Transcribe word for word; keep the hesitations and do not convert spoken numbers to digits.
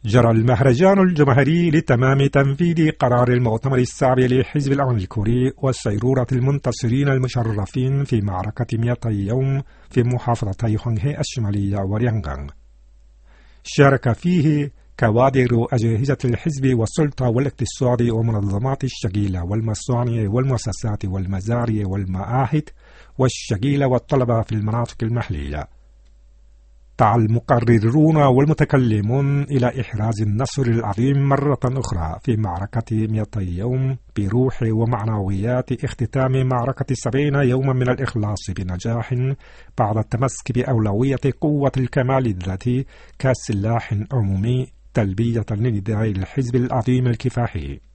جرى المهرجان الجماهيري لتمام تنفيذ قرار المؤتمر السابع لحزب الأمن الكوري وسيرورة المنتصرين المشرفين في معركة مئتي يوم في محافظتي هونغهي الشمالية وريانغان. شارك فيه كوادر أجهزة الحزب والسلطة والاقتصاد ومنظمات الشغيلة والمصانع والمؤسسات والمزارع والمعاهد والشغيلة والطلبة في المناطق المحلية. دعا المقررون والمتكلمون إلى إحراز النصر العظيم مرة أخرى في معركة مئتي يوم بروح ومعنويات اختتام معركة سبعين يوما من الإخلاص بنجاح بعد التمسك بأولوية قوة الكمال الذاتي كسلاح عمومي تلبية لنداء الحزب العظيم الكفاحي.